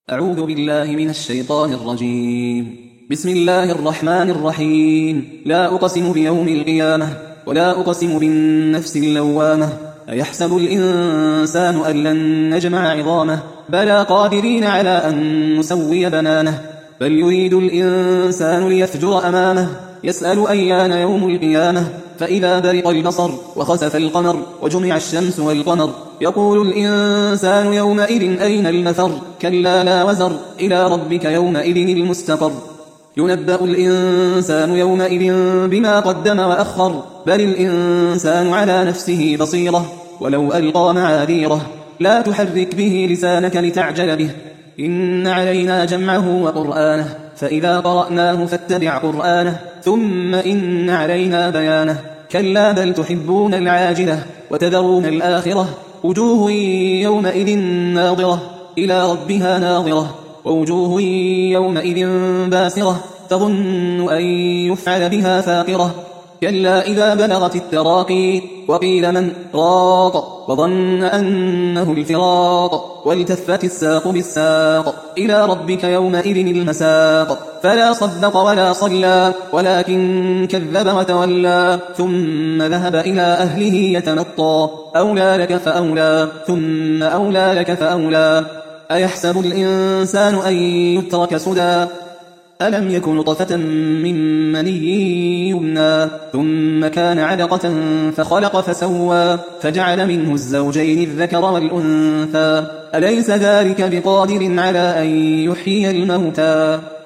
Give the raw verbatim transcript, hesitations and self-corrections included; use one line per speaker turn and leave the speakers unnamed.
أعوذ بالله من الشيطان الرجيم. بسم الله الرحمن الرحيم. لا أقسم بيوم القيامة ولا أقسم بالنفس اللوامة. أيحسب الإنسان أن لن نجمع عظامه بلى قادرين على أن نسوي بنانه بل يريد الإنسان ليفجر أمامه يسأل أيان يوم القيامة فإذا برق البصر وخسف القمر وجمع الشمس والقمر يقول الإنسان يومئذ أين المفر كلا لا وزر إلى ربك يومئذ المستقر ينبأ الإنسان يومئذ بما قدم وأخر بل الإنسان على نفسه بصيرة ولو ألقى معاذيره لا تحرك به لسانك لتعجل به إن علينا جمعه وقرآنه فإذا قرأناه فاتبع قرآنه ثم إن علينا بيانه كلا بل تحبون العاجلة وتذرون الآخرة وجوه يومئذ ناظرة إلى ربها ناظرة ووجوه يومئذ باسرة تظن أن يفعل بها فاقرة كلا إذا بلغت التراقي وقيل من راق وظن أنه الفراق والتفت الساق بالساق إلى ربك يومئذ المساق فلا صدق ولا صلى ولكن كذب وتولى ثم ذهب إلى أهله يتمطى أولى لك فأولى ثم أولى لك فأولى أيحسب الإنسان أن يترك سدى ألم يكن نطفة من مني يمنى ثم كان علقة فخلق فسوى فجعل منه الزوجين الذكر والأنثى أليس ذلك بقادر على أن يحيي الموتى